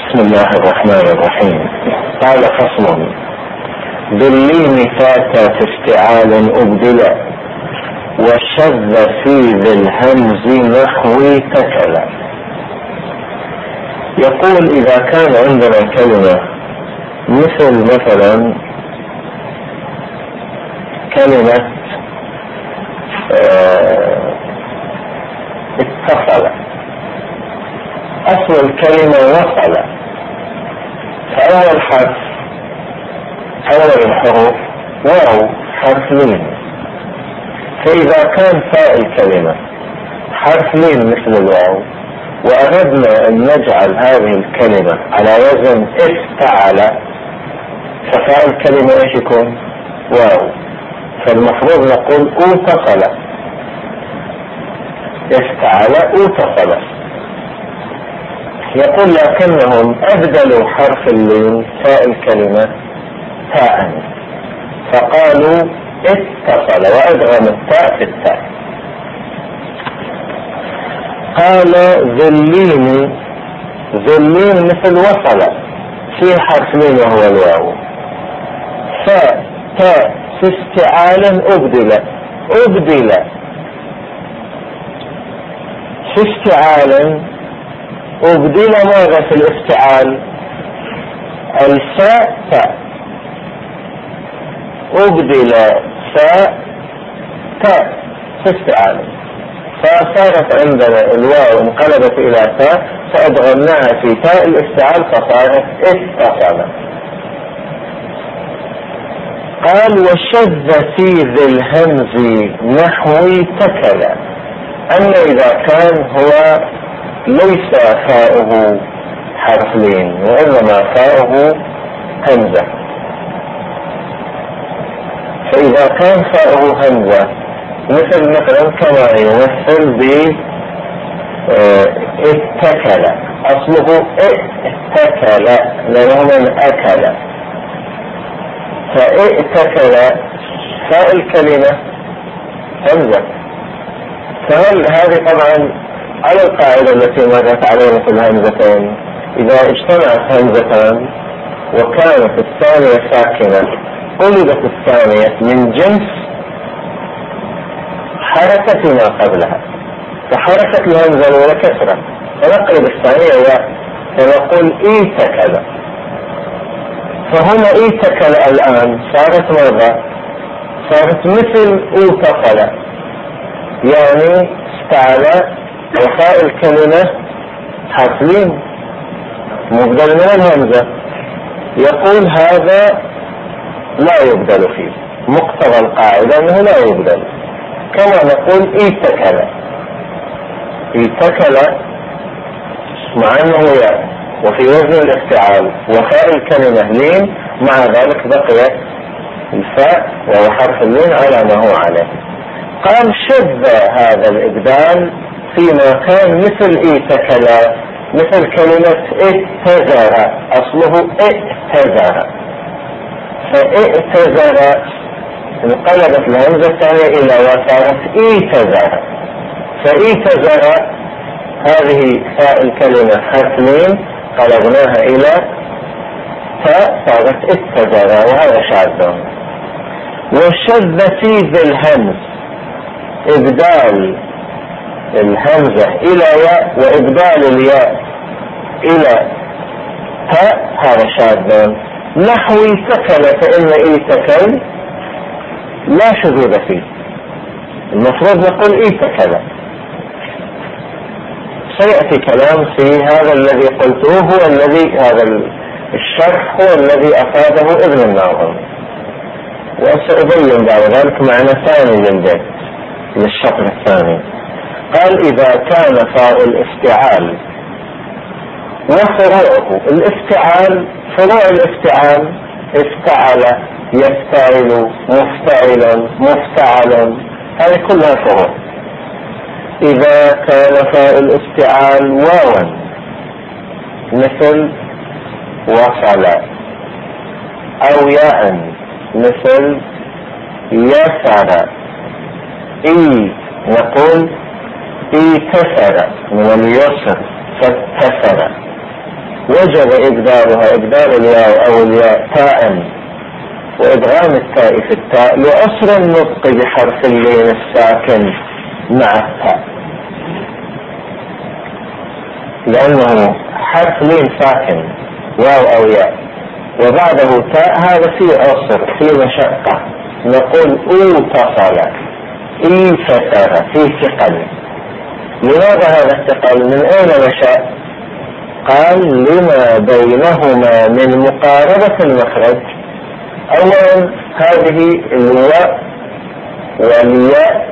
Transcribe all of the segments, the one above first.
بسم الله الرحمن الرحيم. قال فصل: باللين فات في استعال أبدلا، والشذ في ذي الهمز نحوي تكلا. يقول إذا كان عندنا كلمة مثلا كلمة اتصل، أصل الكلمة وصل، فأول حرف أول الحروف واو حرف لين، فإذا كان فاء الكلمة حرف لين مثل الواو وأردنا أن نجعل هذه الكلمة على وزن افتعل، ففاء الكلمة ايش يكون؟ واو، فالمفروض نقول اتصل، افتعل اتصل. يقول لكنهم أبدلوا حرف اللين فاء الكلمة تاء، فقالوا اتصل وأدغم التاء في التاء. قال ذلين، ذلين مثل وصل في حرف لين وهو الواو، فاء تاء في استعال أبدل، أبدل في استعال أبدل. ماذا في الافتعال؟ الفاء تاء، أبدل فاء تاء في استعال، فصارت عندنا الواو انقلبت إلى تاء فأدغمناها في تاء الافتعال فصارت اتصل. قال وشذ في ذي الهمز نحوي تكلا، أما إذا كان هو ليس فاؤه حرف لين وإنما فاؤه همزة، فإذا كان فاؤه همزة مثلا كما يمثل ب اتكل، أصله اتكل لأنه من أكل، فاتكل فاء الكلمة همزة، فهل هذه طبعا على القاعدة التي مرت علينا في الهمزتين، إذا اجتمعت همزتان وكانت الثانية ساكنة قلبت الثانية من جنس حركة ما قبلها، فحركة الهمزة الأولى كسرة فنقلب الثانية ياء فنقول ايتكل، فهنا ايتكل الآن صارت ماذا؟ صارت مثل اتصل، يعني استعلى وفاء الكلمة حرف لين مبدل من الهمزة. يقول هذا لا يبدل فيه، مقتضى القاعدة أنه لا يبدل، كما نقول ايتكل، ايتكل مع أنه ياء وفي وزن الافتعال وفاء الكلمة لين، مع ذلك بقيت الفاء وهو حرف اللين على ما هو عليه. قال شذ هذا الإبدال فيما كان مثل ايتكل، مثل كلمة اتزر، أصله اتزر، فاتزر انقلبت الهمزة الثانية إلى وصارت ايتزر، فايتزر هذه فاء الكلمة حرف لين قلبناها إلى تاء صارت اتزر، وهذا شاذ. وشذ في ذي الهمز إبدال الهمزة إلى ياء وإبدال الياء إلى تاء، هذا شاذ. نحو ايتكل، فإن ايتكل لا شذوذ فيه، المفروض نقول ايتكل. سيأتي كلام في هذا الذي قلته، هو الذي هذا الشرح هو الذي أفاده ابن الناظم، وسأبين بعد ذلك معنى ثاني للبيت للشطر الثاني. قال إذا كان فاء الافتعال وفروعه الافتعال، فروع الافتعال افتعل يفتعل مفتعل مفتعل، هذه كلها فروع. إذا كان فاء الافتعال واوا مثل وصل، أو ياء مثل يسر، نقول ايتسر من اليسر فاتسر. وجب إبدالها إبدال الياء أو الياء تاء وإدغام التاء في التاء لعسر النطق بحرف اللين الساكن مع التاء، لأنه حرف لين ساكن واو أو ياء وبعده تاء، هذا فيه عسر فيه مشقة، نقول اوتصل انفتر فيه ثقل. لماذا هذا الثقل؟ من أين نشأ؟ قال لما بينهما من مقاربة المخرج. أولا هذه الواء والياء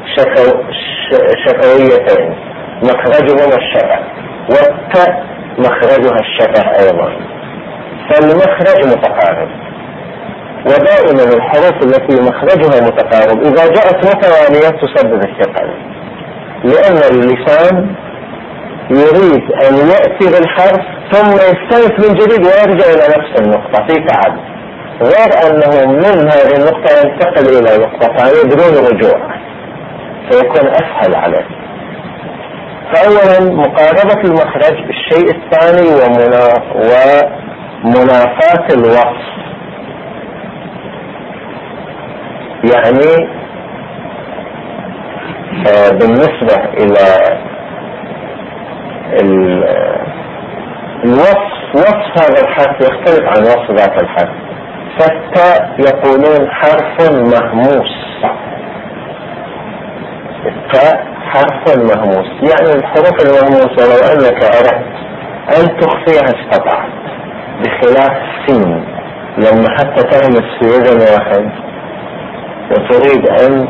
شفويتين مخرجهما الشفة، والتاء مخرجها الشفة أيضا، فالمخرج متقارب. ودائما الحروف التي مخرجها متقارب إذا جاءت متوالية تسبب الثقل، لأن اللسان يريد أن يأتي بالحرف ثم يستنف من جديد ويرجع إلى نفس النقطة في تعب، غير أنه من هذه النقطة ينتقل إلى نقطة ثانية بدون رجوع فيكون أسهل عليه. فأولا مقاربة المخرج. الشيء الثاني ومنافاة الوصف، يعني بالنسبة إلى الوصف، وصف هذا الحرف يختلف عن وصف ذات الحرف. فالتاء يقولون حرف مهموس، التاء حرف مهموس، يعني الحروف المهموسة لو أنك أردت أن تخفيها استطعت، بخلاف السين لما حتى تهمس في إذن واحد وتريد أن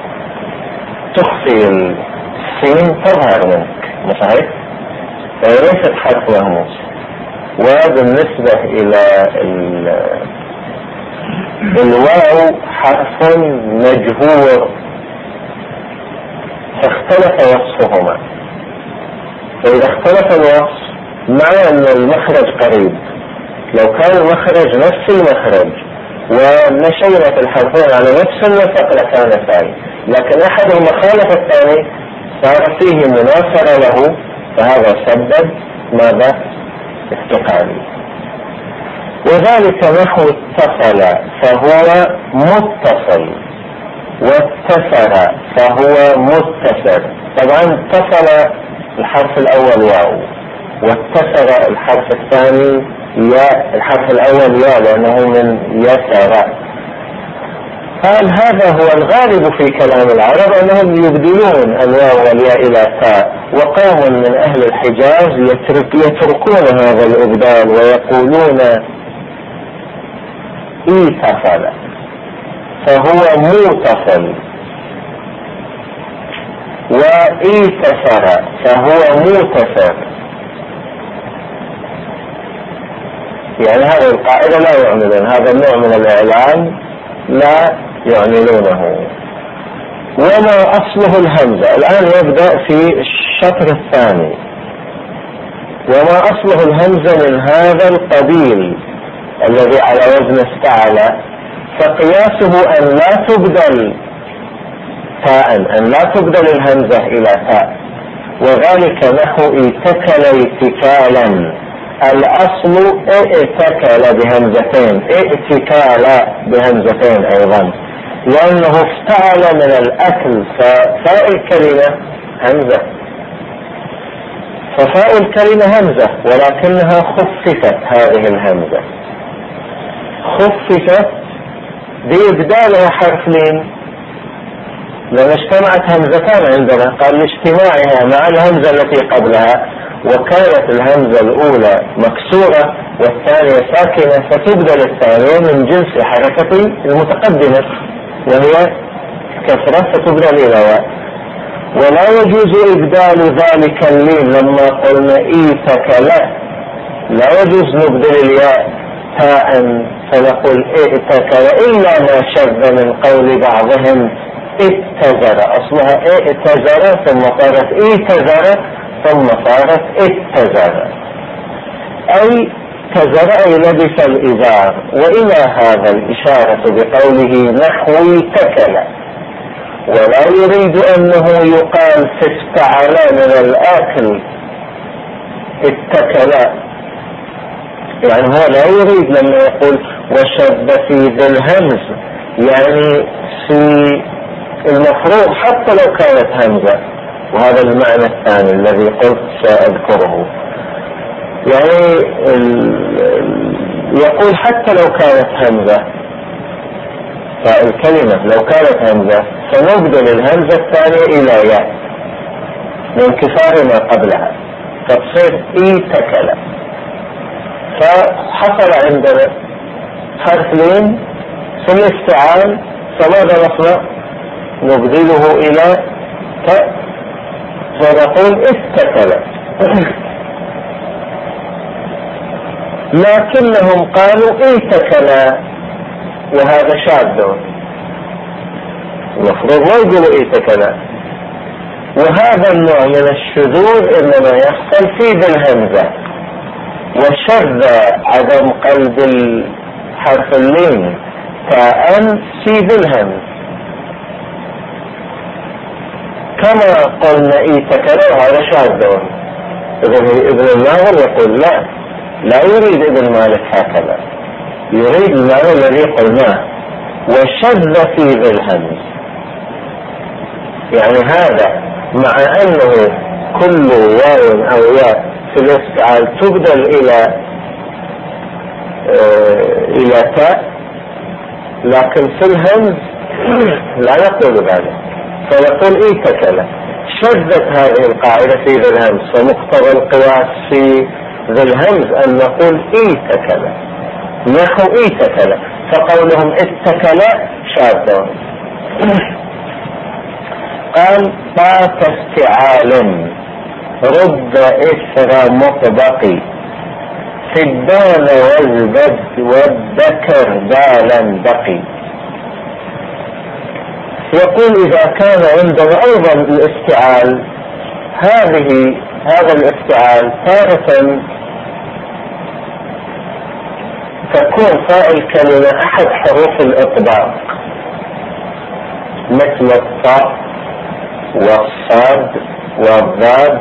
تخفي السين تظهر منك، صحيح؟ فليست حرف مهموس. وبالنسبة إلى الواو حرف مجهور، فاختلف وصفهما. فإذا اختلف الوصف مع أن المخرج قريب، لو كان المخرج نفس المخرج ومشينا في الحرفين على نفس النسق لكان ثاني، لكن أحدهما خالف الثاني صار فيه مناصرة له، فهذا سبب ماذا؟ استقالي. وذلك نحو اتصل فهو متصل، واتصل فهو متصل. طبعا اتصل الحرف الأول واو، واتصل الحرف الثاني ياء، الحرف الأول ياء لأنه من يسر. قال هذا هو الغالب في كلام العرب أنهم يبدلون الواو والياء إلى تاء، وقوم من أهل الحجاز يتركون هذا الإبدال ويقولون اتصل فهو متصل، وإتصل فهو متصل. يعني هذه القاعدة لا يعملون، هذا النوع من الإعلان لا يعملونه. وما أصله الهمزة. الآن يبدأ في الشطر الثاني. وما أصله الهمزة من هذا القبيل الذي على وزن استعلى، فقياسه أن لا تبدل تاء، أن لا تبدل الهمزة إلى تاء، وذلك نحو اتكل اتكالا. الأصل اتكل بهمزتين، اتكال بهمزتين أيضا، لأنه افتعل من الأكل، ففاء الكلمة همزة، ففاء الكلمة همزة، ولكنها خففت. هذه الهمزة خففت بإبدالها حرف لين، لما اجتمعت همزتان عندنا قال لاجتماعها مع الهمزة التي قبلها، وكانت الهمزة الأولى مكسورة والثانية ساكنة، فتبدل الثانية من جنس حركة المتقدمة وهي كسرة، فتبدل إلى واو. ولا يجوز إبدال ذلك اللين لما قلنا إيتكل، لا يجوز نبدل الياء تاء فنقول إيتكل، إلا ما شذ من قول بعضهم اتزر، أصلها اتزر ثم صارت إيتزر ثم صارت اتزر، أي تزر أي لبس الإزار. وإلى هذا الإشارة بقوله نحو اتكل، ولا يريد أنه يقال في افتعل من الآكل اتكل، يعني هو لا يريد لما يقول وشذ في ذي الهمز، يعني في المفروض حتى لو كانت همزة، وهذا المعنى الثاني الذي قلت سأذكره. يعني يقول حتى لو كانت همزة، فالكلمة لو كانت همزة سنبدل الهمزة الثانية إلى ياء لانكسار ما قبلها فتصير إيتكل. فحصل عندنا حرف لين في الاستعال، فماذا نصنع؟ نبدله إلى تاء فنقول اتكل. لكنهم قالوا اتكل وهذا شاذ، المفروض ما يقولوا اتكل. وهذا النوع من الشذوذ انما يحصل في بالهمزة، وشذ عدم قلب الحرف اللين تاء في بالهمز، كما قلنا ايتكل هذا شاذ. ابن الناظر يقول لا يريد ابن مالك هكذا، يريد المعنى الذي قلناه وشذ في بالهمز. يعني هذا مع انه كل واو او ياء في الاستعال تبدل الى تاء، لكن في الهمز لا نقول ذلك، فنقول ايتكل. شذت هذه القاعدة في ذي الهمز، فمقتضى القياس في ذي الهمز ان نقول ايتكل، نحو ايتكل، فقولهم اتكل شاذ. قال طاف استعال رد اثر مطبقي في الدال والذكر دالا بقي. يقول إذا كان عندنا أيضا الاستعال، هذا الاستعال تارة تكون فاء الكلمة أحد حروف الإطباق مثل الطاء والصاد والضاد،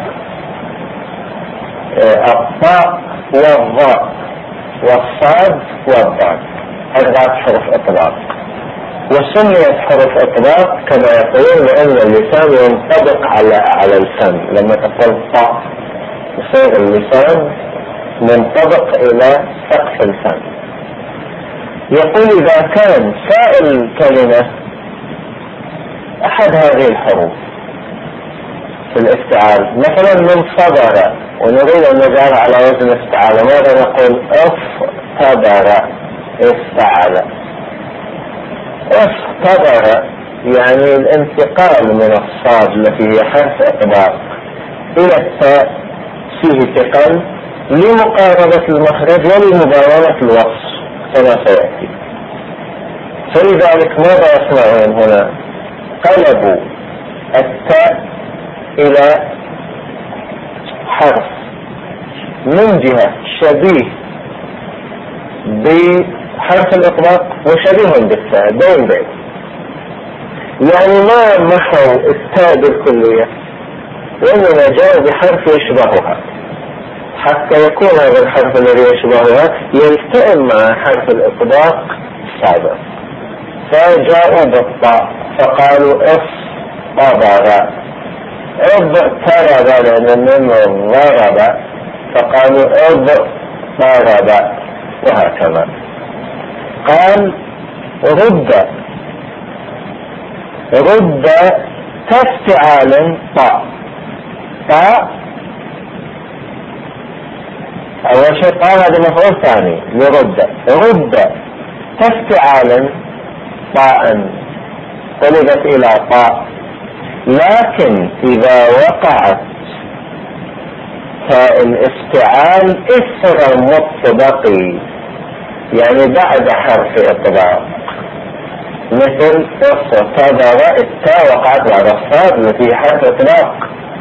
الطاء والضاء والصاد والضاد، هذه حروف إطباق. وسميت حروف إطباق كما يقولون لأن اللسان ينطبق على الفم، لما تقول طاء يصير اللسان منطبق إلى سقف الفم. يقول إذا كان فاء الكلمة أحد هذه الحروف في الاستعال، مثلا من صبر ونريد أن نجعل على وزن استعال، ماذا نقول؟ افتبر استعال. افتبر يعني الانتقال من الصاد التي هي حرف إطباق إلى التاء فيه ثقل لمقاربة المخرج ولمباينة الوصف كما سيأتي. فلذلك ماذا يصنعون هنا؟ قلبوا التاء إلى حرف من جهة شبيه بحرف الإطلاق وشبيه بالتاء بين يعني ما محوا التاء بالكلية، وإنما جاءوا بحرف يشبهها حتى يكون هذا الحرف الذي يشبهها يلتئم مع حرف الإطلاق السابق. فجاءوا بالطاء فقالوا افتبر، اضطرب لأن منه ضرب فقالوا اضطرب، وهكذا. قال رد تفتعال طاء. أول شيء قال هذا مفعول ثاني رد تفتعال طاء قلبت إلى طاء، لكن إذا وقعت فالافتعال إثر مطبقي يعني بعد حرف إطلاق، مثل افتبر التاء وقعت بعد الصاد التي حرف إطلاق.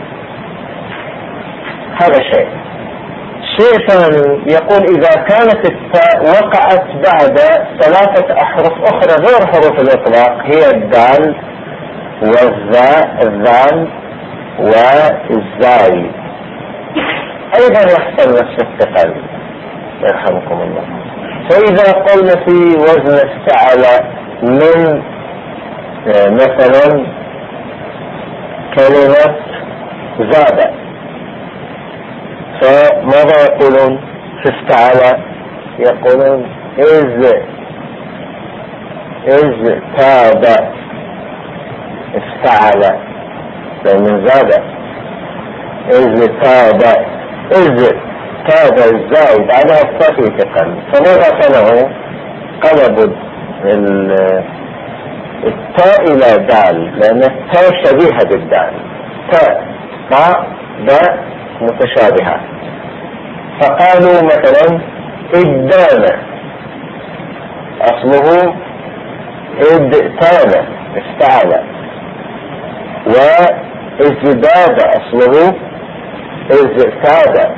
هذا شيء ثاني يقول إذا كانت التاء وقعت بعد 3 أحرف أخرى غير حروف الإطلاق، هي الدال والذال والزاي، أيضا يحصل نفس الثقل. يرحمكم الله. فإذا قلنا في وزن افتعل من مثلا كلمة زاد، فماذا يقولون في افتعل؟ يقولون ازداد افتعل، لأن زاد ازداد الزائد بعدها التاء ثقل، فماذا صنعوا؟ قلبوا التاء إلى دال، لأن التاء شبيهة بالدال، تاء طاء باء متشابهة، فقالوا مثلا ادان أصله ادتان افتعل، وازداد أصله ازداد،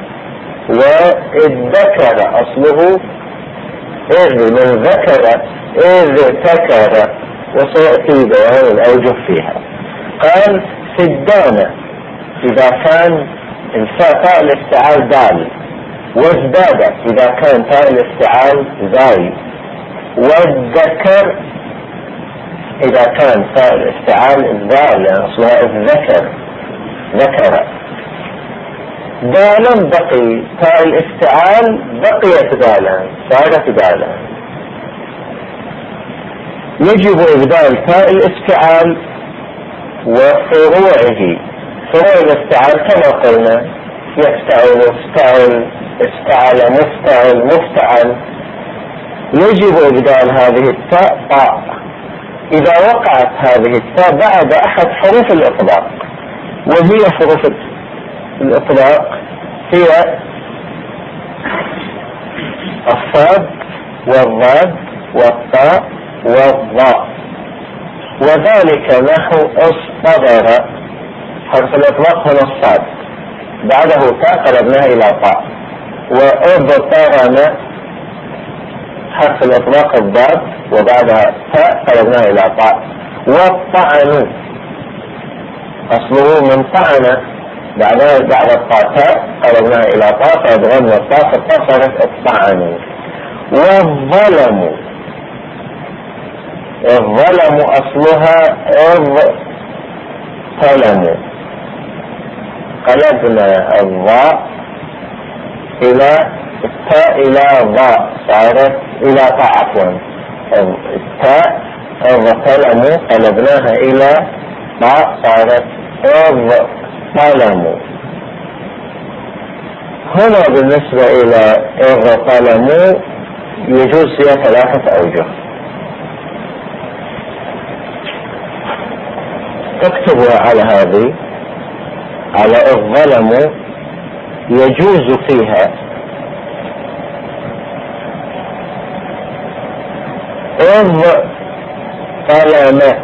وادذكر أصله إذ من ذكر اذتكر، وسيأتي بيان الأوجه فيها. قال سدانة إذا كان الفاء الافتعال دال، وازداد إذا كان تاء الافتعال زاي، والذكر إذا كان تاء الافتعال ذال أصلها الذكر ذكر. دالا بقي تاء الافتعال بقيت دالا صارت دالا. يجب إبدال تاء الافتعال وفروعه. فروع الافتعال كما قلنا يفتعل افتعل افتعل مفتعل مفتعل، يجب إبدال هذه التاء طاء إذا وقعت هذه التاء بعد أحد حروف الإطلاق، وهي حروف الإطلاق هي الصاد والضاد والطاء والضاء، وذلك نحو اصطبر، حرف الإطلاق هنا الصاد بعده تاء قلبناها إلى طاء، وأبطرنا حرف الإطلاق الضاد وبعدها تاء قلبناها إلى طاء، والطعن أصله من طعن بعدها بعد الطاء تاء قلبناها إلى طاء فأدغمنا الطاء فالطاء صارت الطعن. والظلم الظلم أصلها الظلم، قلبنا الضاء إلى التاء إلى ضاء صارت إلى طاء عفوا، التاء الظلم قلبناها إلى طاء صارت الظلم. هنا بالنسبة إلى الظلم يجوز فيها ثلاثة أوجه، تكتبها على هذه على الظلم يجوز فيها الظلم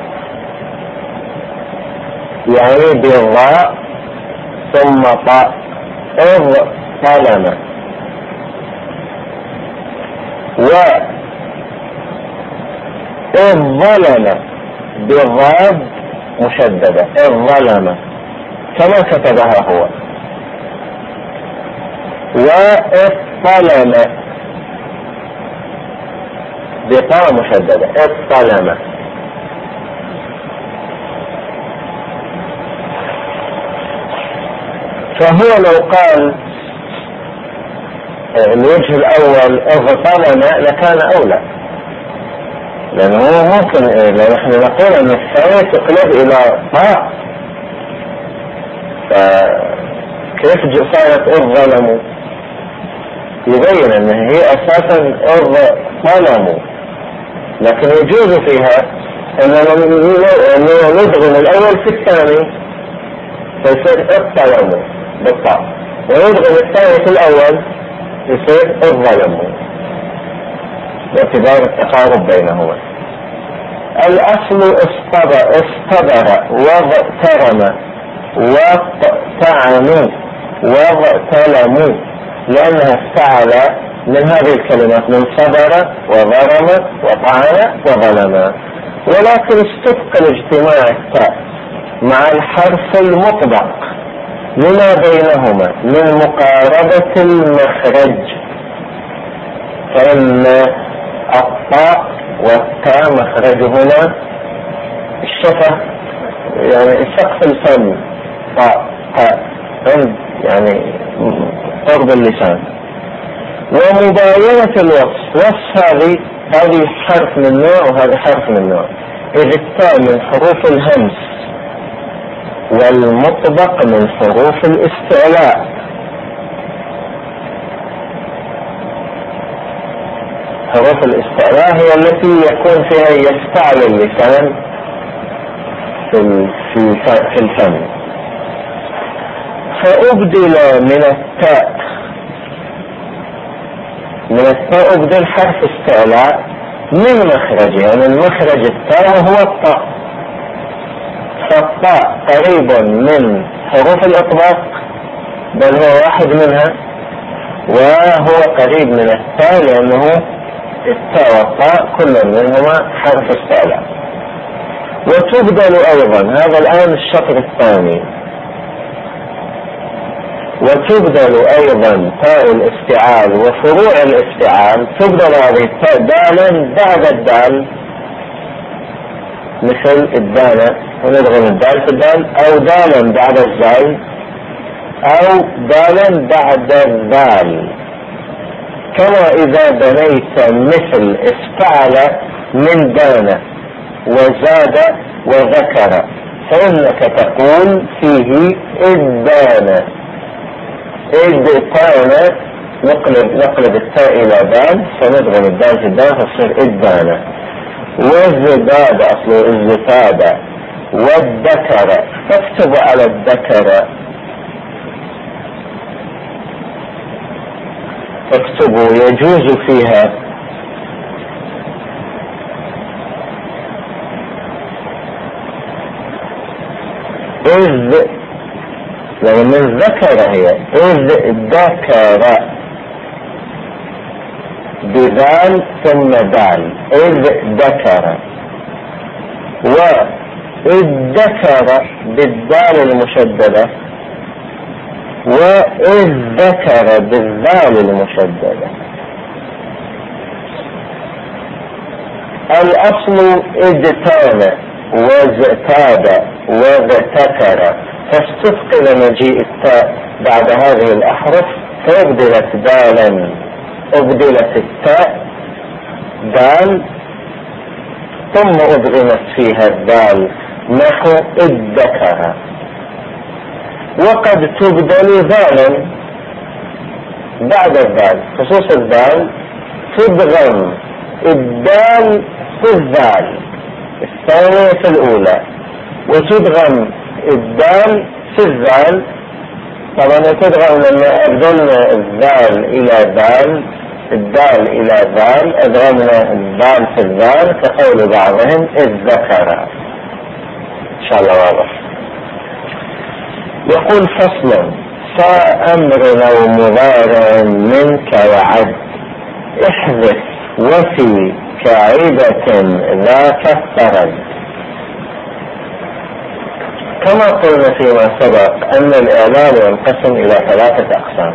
يعني بالضاء ثم طاء الظلم، والظلم بالضاد مشددة الظلم كما كتبها هو، والظلم بطاء مشددة الظلم. فهو لو قال الوجه الأول الظلم لكان أولى، لأنه ممكن لو نحن نقول أن الثانية تقلب إلى طاء، فكيف صارت الظلم؟ يبين أنه هي أساسا الظلم، لكن يجوز فيها أننا ندغم الأول في الثاني فيصير الظلم بالطاء، وندغم الثاني في الأول يصير الظلم باعتبار التقارب بينهما. الأصل اصطبر واغترم واقتعنوا واغتلموا، لأنها افتعل من هذه الكلمات من صبر وضرم وطعن وظلم، ولكن استثقل اجتماع التاء مع الحرف المطبق لما بينهما من مقاربة المخرج، فإن الطاء والتاء مخرجهما الشفة، يعني سقف الفم، طاء تاء عند يعني قرب اللسان. ومباينة الوصف، وصف هذه حرف من نوع وهذا حرف من نوع. إذ التاء من حروف الهمس والمطبق من حروف الاستعلاء. حروف الاستعلاء هي التي يكون فيها يستعلى اللسان في الفم. فأبدل من التاء أبدل حرف استعلاء من مخرجها، من مخرج التاء وهو الطاء. فالطاء قريب من حروف الإطباق بل هو واحد منها، وهو قريب من التاء لأنه التاء والطاء كل منهما حرف استعلاء. وتبدل أيضا، هذا الآن الشطر الثاني، وتبدل أيضا تاء الافتعال وفروع الافتعال. تبدل هذه التاء دالا بعد الدال، مثل الدالة وندغم الدال في الدال، أو دالا بعد الزال، أو دالا بعد الذال. كما إذا بنيت مثل افتعل من دانة وزاد وذكر، فإنك تقول فيه إدانة. إدانة، نقلب التاء إلى دال، فندغم الدال في الدال فتصير إدانة. والزباد أصله الزفادة. والذكر، تكتب على الذكر، تكتب يجوز فيها إذ، يعني من ذكر هي إذ ذكر بذال ثم دال، إذ ذكر. وإذ ذكر بالدال المشددة، وإذ ذكر بالذال المشددة. الأصل اجتان وازتاد واغتكر، فاستثقل مجيء التاء بعد هذه الأحرف فأبدلت دالا، أبدلت التاء دال ثم أدغمت فيها الدال نحو ادكر. وقد تبدل ذالا بعد الذال، خصوص الذال تدغم الدال في الذال الثانية في الأولى، وتدغم الدال في الذال. طبعا تدغم لما أبدلنا الذال إلى ذال، الدال إلى ذال، أدغمنا الذال في الذال، كقول بعضهم إذ ذكر. إن شاء الله واضح. يقول فصلا: فأمر لو مضارع منك وعد، احذف وفي كعبة ذاك الثرد. كما قلنا فيما سبق أن الإعلال ينقسم إلى 3 أقسام.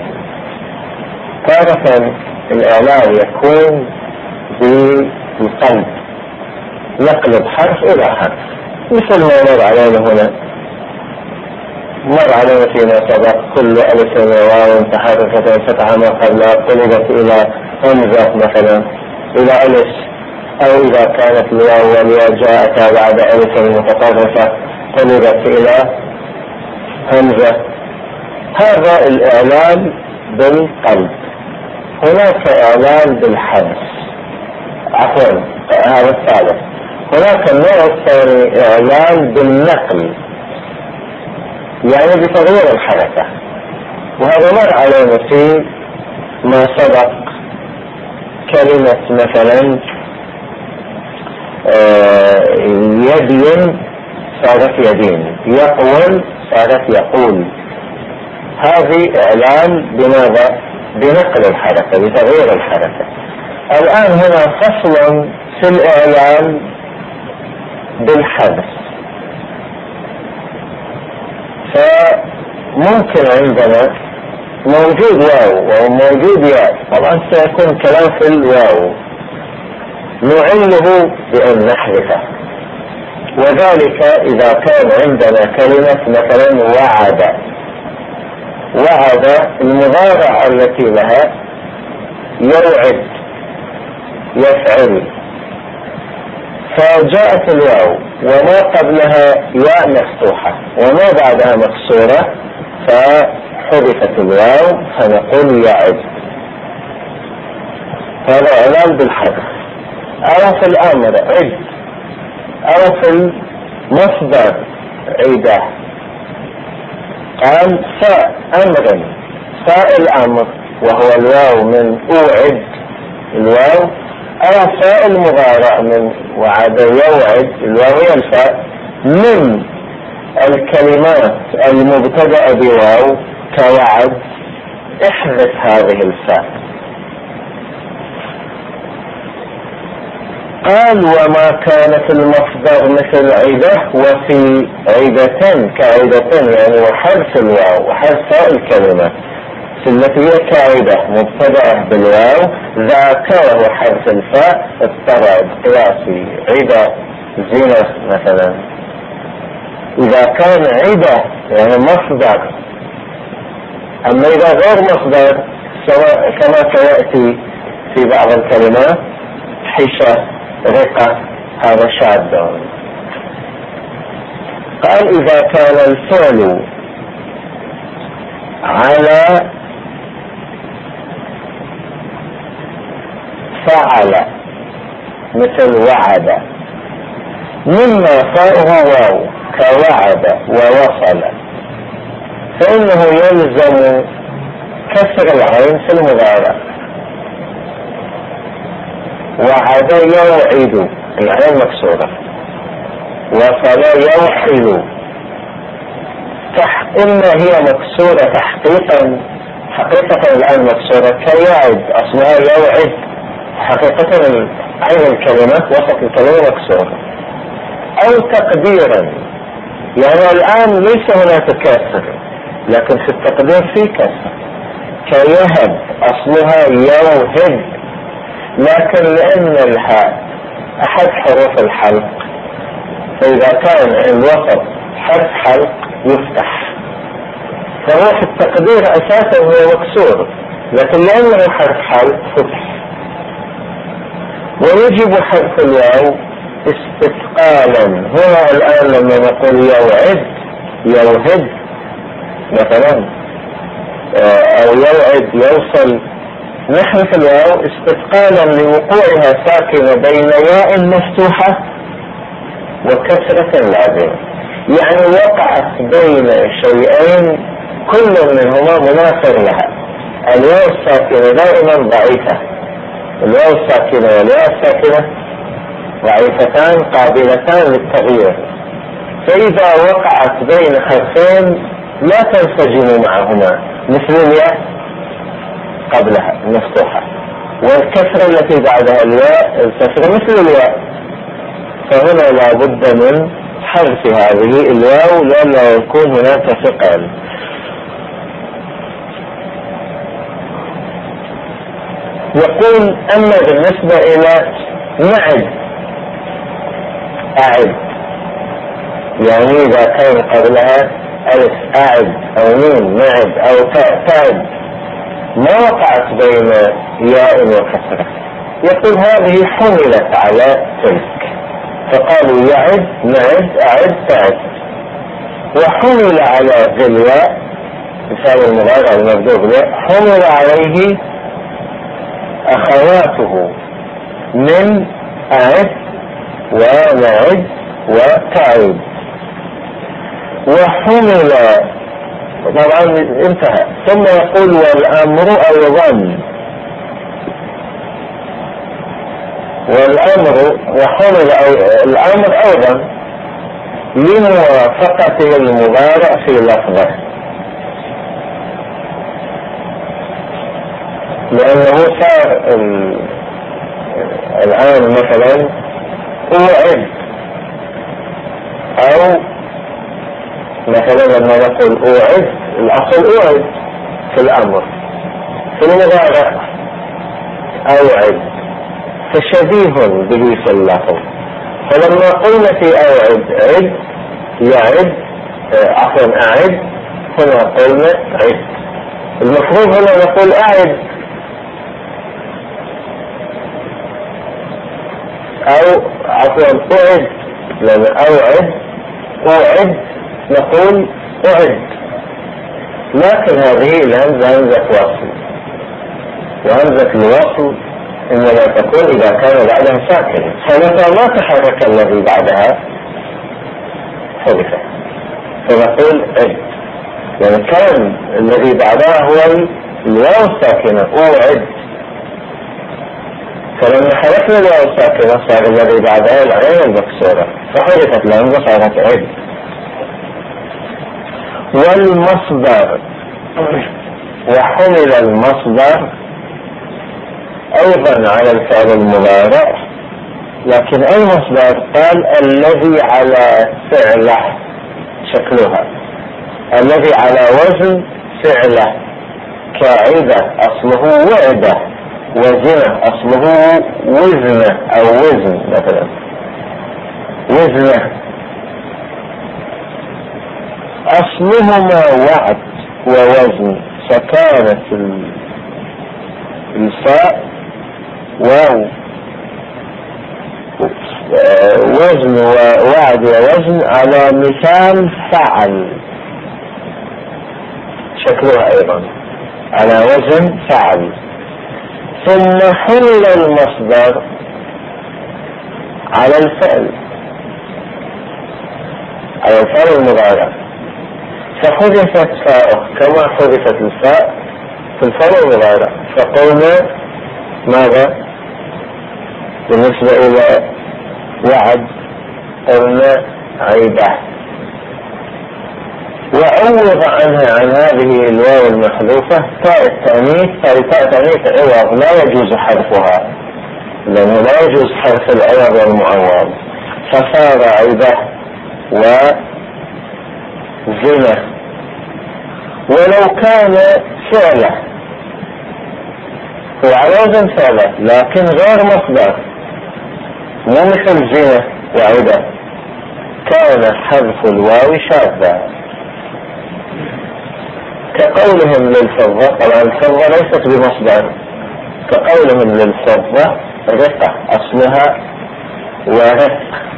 تارة الإعلال يكون بالقلب، نقلب حرف إلى حرف، مثل ما مر علينا هنا، مر علينا فيما سبق: كل ألف وواو متحركة فتح ما قبلها قلبت إلى همزة مثلا، إلى ألف، أو إذا كانت الواو والياء جاءتا بعد ألف متطرفة قلبت إلى همزة. هذا الإعلال بالقلب. هناك إعلال بالحبس، عفوا هذا الثالث. هناك النوع الثاني إعلال بالنقل، يعني بتغيير الحركة، وهذا مر علينا في ما سبق. كلمة مثلا يدين صارت يدين، يقول صارت يقول. هذه إعلان بماذا؟ بنقل الحركة، بتغيير الحركة. الآن هنا فصل في الإعلان بالحبس. فممكن عندنا موجود واو وموجود ياء، طبعا سيكون كلام في الواو نعله بأن نحذفه، وذلك إذا كان عندنا كلمة مثلا وعد. وعد المضارع التي لها يوعد يفعل، فجاءت الواو وما قبلها ياء مفتوحة وما بعدها مكسورة، فحذفت الواو فنقول يعد. هذا علام بالحذف. أو في الأمر عد، أو في المصدر عده. قال فاء أمر، فاء الأمر وهو الواو من أوعد الواو، أو فاء المضارع من وعد يوعد الواو هي الفاء، من الكلمات المبتدأ بواو كوعد احذف هذه الفاء. قال وما كانت المصدر مثل عدة وفي عدة كعدة، يعني وحذف الواو وحذف فاء الكلمة التي هي كعدة مبتدأة بالواو ذاكره حذف الفاء اضطرد قياسي. عدة زينة مثلا، إذا كان عدة يعني مصدر، أما إذا غير مصدر كما سيأتي في بعض الكلمات حشة رقة هذا شاذ. قال إذا كان الفعل على فعل مثل وعد مما فاؤه واو كوعد ووصل، فإنه يلزم كسر العين في المضارع. وعد يوعد العين مكسورة، وصل يوصل إما هي مكسورة حقيقة الآن مكسورة كيعد أصلها يوعد، حقيقة عين الكلمة وسط الكلمة مكسورة، أو تقديرا يعني الآن ليس هناك كسر لكن في التقدير في كسر، كيهب أصلها يوهب، لكن لأن الهاء أحد حروف الحلق فإذا كان الوسط حرف حلق يفتح، فهو في التقدير أساسا هو مكسور، لكن لأنه حرف حلق فتح. ويجب حذف الواو استثقالا. هنا الآن لما نقول يوعد يوهد مثلا أو يوعد يوصل، نحذف الواو استثقالا لوقوعها ساكنة بين ياء مفتوحة وكسرة لازمة، يعني وقعت بين شيئين كل منهما مناصر لها. الواو الساكنة دائما ضعيفة، الواو الساكنة والياء الساكنة ضعيفتان قابلتان للتغيير، فإذا وقعت بين حرفين لا تنسجم معهما مثل الياء قبلها مفتوحة والكسرة التي بعدها الياء الكسرة مثل الياء، فهنا لا بد من حذف هذه الواو لأنه يكون هناك ثقل. يقول أما بالنسبة إلى نعد أعد، يعني إذا كان قبلها ألف أعد أو ميم نعد أو تاء تعد ما وقعت بين ياء وكسرة، يقول هذه حملت على تلك، فقالوا يعد نعد أعد تعد، وحمل على ذي الياء مثال المضارع المبدوء حمل عليه أخواته من أعد ونعد وتعد. وحمل طبعا انتهى. ثم يقول والأمر أيضا، والأمر وحمل الأمر أيضا لموافقة المضارع في لفظه، لأنه صار الآن مثلا أوعد، أو مثلا لما نقول أوعد الأصل أوعد، في الأمر. في المضارع أوعد فشبيه به في اللفظ، فلما قلنا في أوعد عد يعد أعد، هنا قلنا عد. المفروض هنا نقول أعد أو أعد، لأن أوعد نقول أعد، لكن هذه الهمزة همزة وصل، وهمزة الوصل إنما تكون إذا كان بعدها ساكن، فمتى ما تحرك الذي بعدها حركة فنقول عد، يعني كان الذي بعدها هو الواو الساكنة أوعد، فلما حركنا الواو الساكنة صار الذي بعدها العين المكسورة فحركت الهمزة صارت عد. والمصدر وحمل المصدر أيضا على الفعل المضارع، لكن أي مصدر؟ قال الذي على فعله شكلها، الذي على وزن فعله، كعدة أصله وعدة، وزنة أصله وزنة أو وزن مثلا وزنة، أصلهما وعد ووزن، فكانت الفاء واو وزن ووعد ووزن على مثال فعل، شكلها أيضا على وزن فعل. ثم حمل المصدر على الفعل المضارع، فحذفت فاء كما حذفت الفاء في الفعل المضارع، فقلنا ماذا بالنسبة إلى وعد؟ قلنا عيبة، وعوض عنها عن هذه الواو المحذوفة تاء التأنيث، فالتاء التأنيث عوض لا يجوز حذفها، لأنه لا يجوز حذف العوض والمعوض، فصار عيبة وزنة. ولو كان فعله وعلى وزن فعله لكن غير مصدر، مو مثل زنة وعيبة، كان حذف الواو شاذا، كقولهم للفضة، طبعا الفضة ليست بمصدر، كقولهم للفضة رقة أصلها ورق،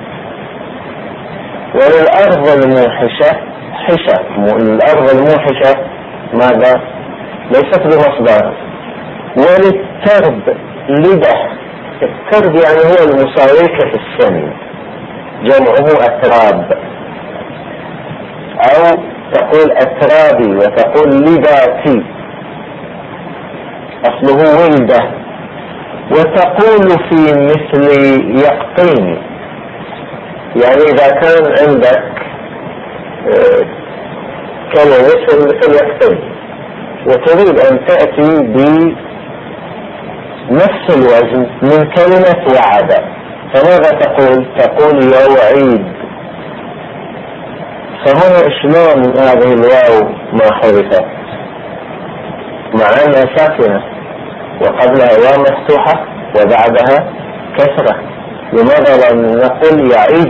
وللأرض الموحشة حشة، الأرض الموحشة ماذا؟ ليست بمصدر. وللترب لده، الترب يعني هو المساوي في السن، جمعه أتراب، أو تقول أترابي وتقول لداتي أصله ولده، وتقول في مثل يقطين، يعني إذا كان عندك كلمة مثل يقطين وتريد أن تأتي بنفس الوزن من كلمة وعد، فماذا تقول؟ تقول يوعيد. فهنا شلون هذه الواو ما حذفت مع أنها ساكنة وقبلها واو مفتوحة وبعدها كسرة؟ لماذا لم نقل يعيد؟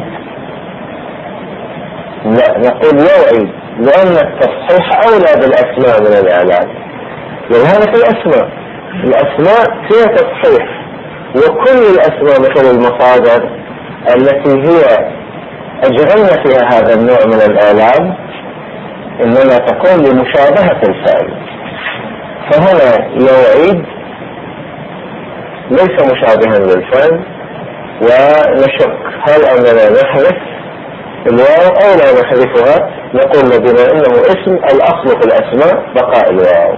لا، نقول يوعيد، لأن التصحيح أولى بالأسماء من الإعلان، لهذا في الأسماء فيها تصحيح، وكل الأسماء مثل المصادر التي هي أجرينا فيها هذا النوع من الإعلان إنما تكون لمشابهة الفعل. فهنا يوعيد ليس مشابها للفعل، ونشك هل أننا نحذف الواو أو لا نحذفها؟ نقول بما إنه اسم الأصل في الأسماء بقاء الواو.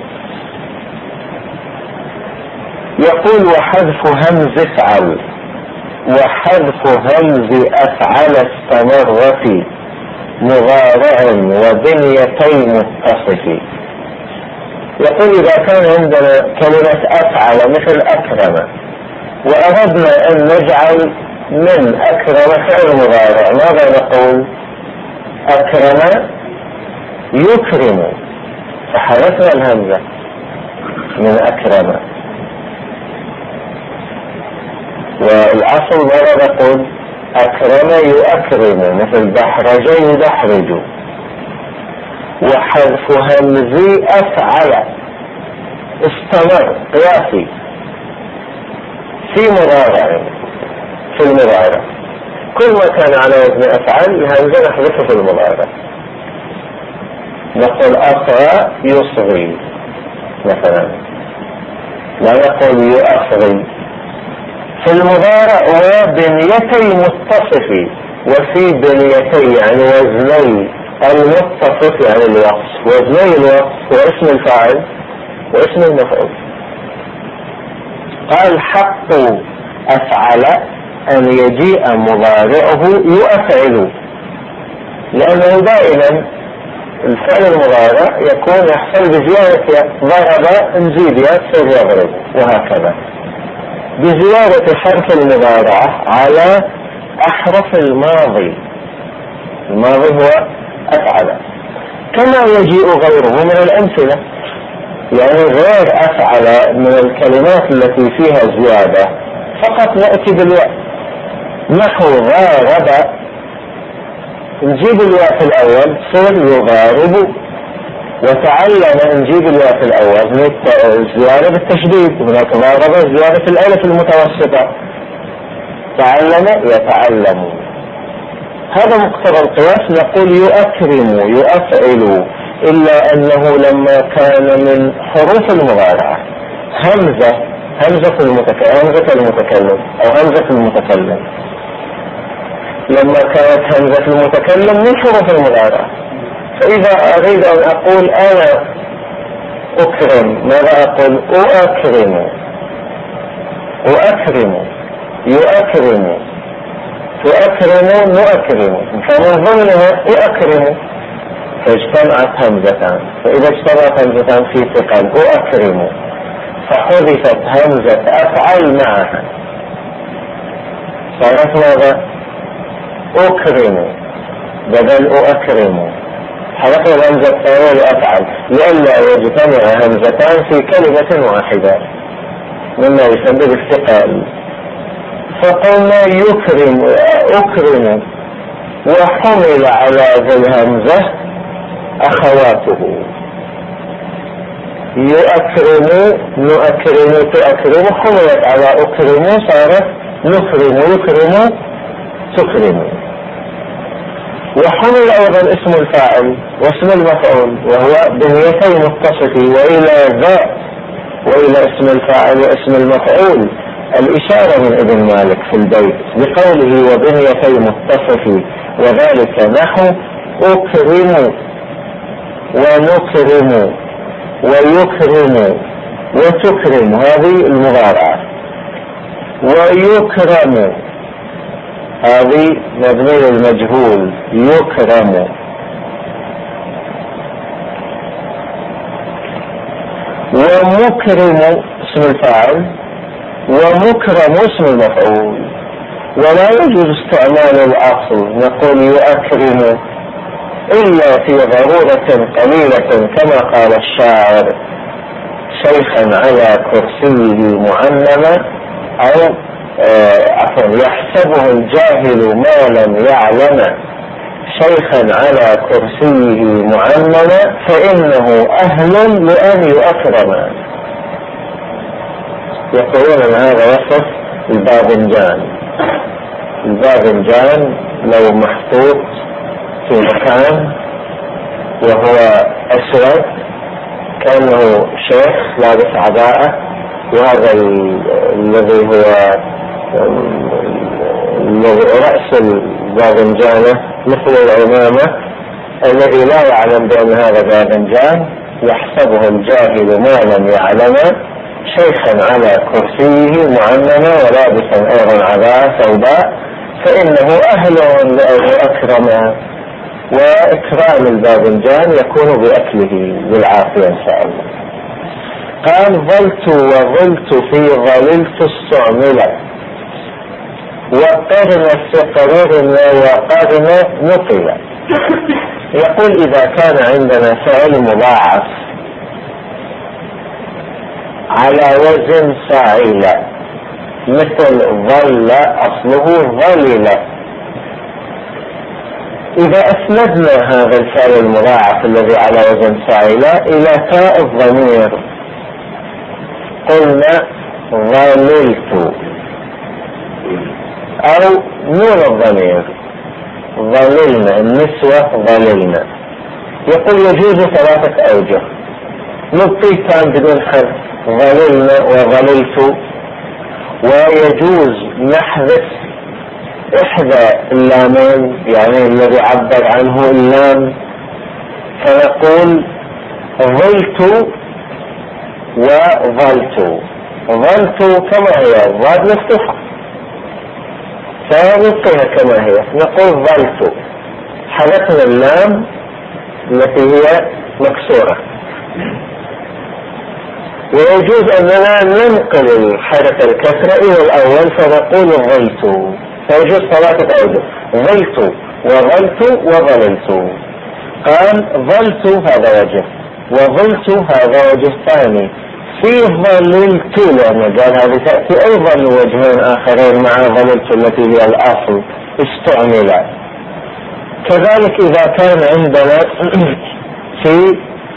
يقول وحذف همز افعل، وحذف همز أفعل استمر في مضارع وبنيتي متصف. يقول إذا كان عندنا كلمة أفعل مثل أكرم، وأردنا أن نجعل من أكرم فعل مضارع، ماذا نقول؟ أكرم يكرم، فحذفنا الهمزة من أكرم. والأصل مرة نقول أكرم يؤكرم، مثل دحرج يدحرج. وحذف همزي أفعل استمر قياسي في مضارع، في المضارع كل ما كان على وزن أفعل الهمزة نحذفه في المضارع. نقول أصغى يصغي مثلا، لا نقول يؤصغي. في المضارع وبنيتي متصف، وفي بنيتي يعني وزني المتصف يعني الوصف، وزني الوصف واسم الفاعل واسم المفعول. قال حق أفعل أن يجيء مضارعه يؤفعل، لأنه دائما الفعل المضارع يكون يحصل بزيادة ضرب نزيد يصير يضرب، وهكذا بزيادة حرف المضارعة على أحرف الماضي. الماضي هو أفعل. كما يجيء غيره من الأمثلة، يعني غير أفعل من الكلمات التي فيها زيادة فقط نأتي بالياء، نحو غارب نجيب الياء في الأول صير يغارب، وتعلم نجيب الياء في الأول زيادة بالتشديد، هناك غارب زيادة الألف المتوسطة، تعلم يتعلم. هذا مقتضى القياس، نقول يؤكرم يؤفعل، إلا أنه لما كان من حروف المضارعة همزة المتكلم أو همزة المتكلم، لما كانت همزة المتكلم من حروف المضارعة، فإذا أريد أن أقول أنا أكرم ماذا أقول؟ أؤكرم يؤكرم تؤكرم نؤكرم، فمن ضمنها أؤكرم، فاجتمعت همزتان. فإذا اجتمعت همزتان في ثقل أؤكرم، فحذفت همزة أفعل معها، صارت ماذا؟ أكرم بدل أؤكرم، حذفنا الهمزة الثانية لأفعل لئلا يجتمع همزتان في كلمة واحدة مما يسبب الثقل. فقلنا أكرم، وحمل على ذي الهمزة أخواته، يؤكرم نؤكرم تؤكرم، حملت على أكرم صارت نكرم يكرم تكرم. وحمل أيضا اسم الفاعل واسم المفعول، وهو بنيتي متصف، وإلى اسم الفاعل واسم المفعول الإشارة من ابن مالك في البيت بقوله وبنيتي متصف، وذلك نحو أكرم ونكرم ويكرم وتكرم، هذه المضارعة. ويكرم هذه مبني للمجهول، يكرم. ومكرم اسم الفاعل ومكرم اسم المفعول. ولا يجوز استعمال الأصل نقول يؤكرم إلا في ضرورة قليلة، كما قال الشاعر شيخا على كرسيه معلما، أو يحسبه الجاهل ما لم يعلم، شيخا على كرسيه معلما فإنه أهل لأن يؤكرم. يقولون أن هذا وصف الباذنجان لو محطوط في مكان وهو أسود كأنه شيخ لابس عباءة، وهذا الذي هو رأس الباذنجانة مثل العمامة الذي لا يعلم بأن هذا باذنجان، يحسبه الجاهل ما لم يعلم، شيخا على كرسيه معمما ولابسا أيضا عباءة سوداء، فإنه أهل لأن يؤكرم. وإكرام الباذنجان يكون بأكله بالعافية إن شاء الله. قال ظلت وظلت في ظللت الصعملة، وقرن استقررنا وقرن نقلة. يقول إذا كان عندنا فعل مضاعف على وزن فاعل، مثل ظل أصله ظلل. إذا أسندنا هذا الفعل المضاعف الذي على وزن فاعل إلى تاء الضمير قلنا ظللت، أو نور الضمير ظللنا، النسوة ظللنا. يقول يجوز 3 أوجه، نبقي كان بدون حرف ظللنا وظللت، ويجوز نحذف إحدى اللامين، يعني الذي عبر عنه اللام، فنقول ظلت وظلت. ظلت كما هي، الضاد مفتوحة فنبقيها كما هي، نقول ظلت، حذفنا اللام التي هي مكسورة. ويجوز أننا ننقل حرف الكسرة إلى الأول فنقول ظلت، فيجوز 3 أوجه، ظلت وظلت وظللت. قال ظلت هذا وجه، وظلت هذا وجه ثاني، في ظللت لأن قال هذه تأتي أيضا وجهين آخرين مع ظللت التي هي الأصل استعمل. كذلك إذا كان عندنا في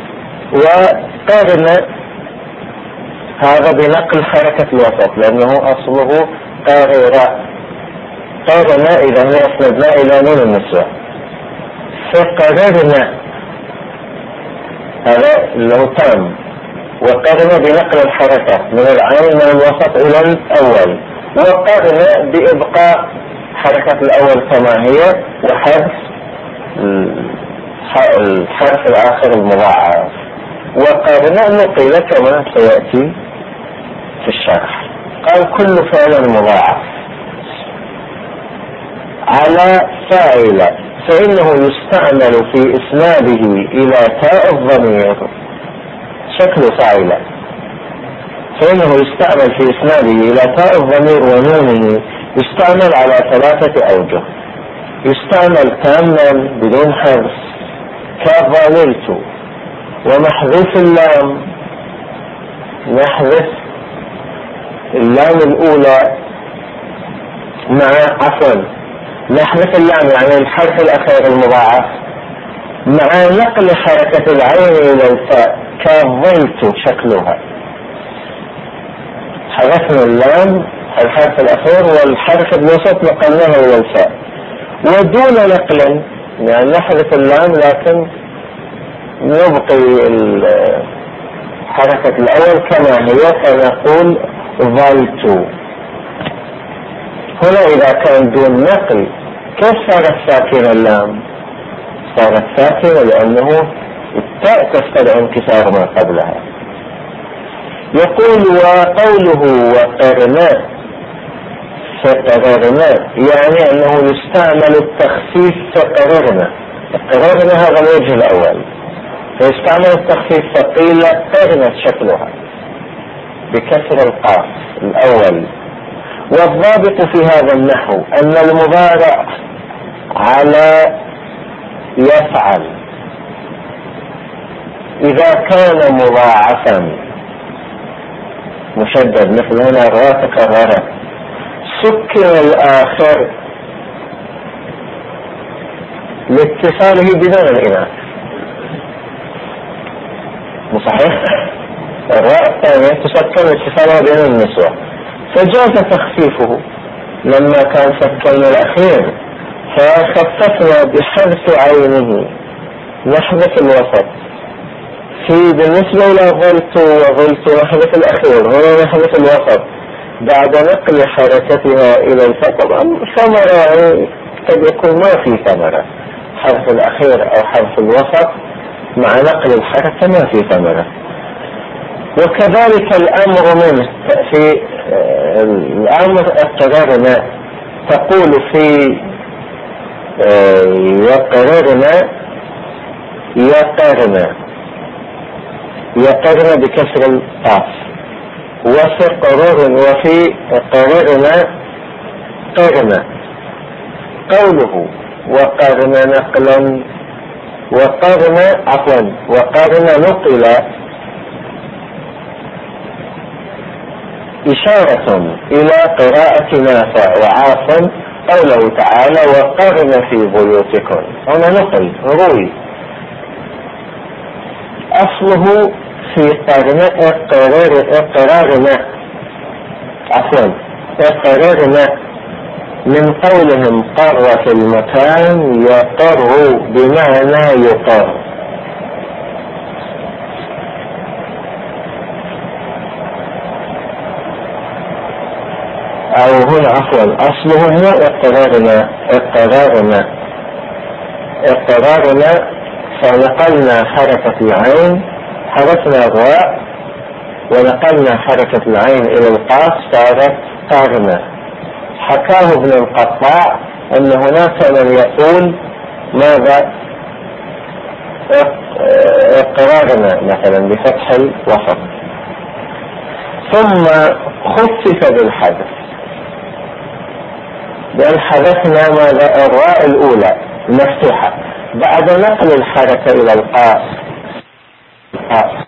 وقارن هذا بنقل حركة الوسط لأنه أصله قارئ، قارن إذا هي أسندنا إلى نون النسوة، فقررنا هذا له تام، وقارن بنقل الحركة من العين من الوسط إلى الأول، وقارن بإبقاء حركة الأول كما هي وحذف الحرف الآخر المضاعف، وقارن نقل كما سيأتي في الشرح. قال كل فعل مضاعف على فاعل فإنه يستعمل في إسناده إلى تاء الضمير شكل فاعل، فإنه يستعمل في إسناده إلى تاء الضمير ونونه يستعمل على 3 أوجه. يستعمل تاما بدون حرف كظللت، ومحذوف اللام، نحذف اللام الأولى نحذف اللام يعني الحرف الأخير المضاعف مع نقل حركة العين إلى الفاء كظلت شكلها، حذفنا اللام الحرف الأخير والحرف الوسط نقلناه إلى الفاء، ودون نقل يعني نحذف اللام لكن نبقي حركة الأول كما هي فنقول ظلت. هنا إذا كان دون نقل كيف صارت ساكنة اللام؟ صارت ساكنة لأنه التاء تستدعي انكسار ما قبلها. يقول وقوله وقرنا فقررنا يعني أنه يستعمل التخفيف فقررنا، قررنا هذا الوجه الأول، فيستعمل التخفيف فقيل قرنت شكلها بكسر القاف الأول. والضابط في هذا النحو أن المضارع على يفعل إذا كان مضاعفا مشدد مثل هنا را تكررت سكن الآخر لاتصاله بدون الإناث، صحيح؟ الراء الثانية تسكن اتصالها بين النسوة، فجاز تخفيفه لما كان سكن الأخير فخففنا بحذف عينه نحذف الوسط. في بالنسبة إلى ظلت وظلت نحذف الأخير، هنا نحذف الوسط بعد نقل حركتها إلى الفاء. طبعا ثمرة قد يكون ما في ثمرة، حرف الأخير أو حرف الوسط مع نقل الحركة ما في ثمرة. وكذلك الأمر منه في الأمر اقررنا، تقول في يقررنا يقرن بكسر القاف، وفي قرر وفي قررنا قرن. قوله وقرن نقلا وقرن نقل إشارة إلى قراءة نافع وعاصم قوله تعالى وقرن في بيوتكن. هنا نقل روي، أصله في قرن اقررنا من قولهم قر في المكان، يقر بمعنى يقر. أو هنا عفوا أصله هو اقرارنا فنقلنا حركة العين، حركنا الراء ونقلنا حركة العين إلى القاف صارت قارنا. حكاه ابن القطاع أن هناك من يقول ماذا اقرارنا مثلا بفتح الوسط، ثم خفف بالحذف، بأن حذفنا ماذا الراء الأولى مفتوحة بعد نقل الحركة إلى القاف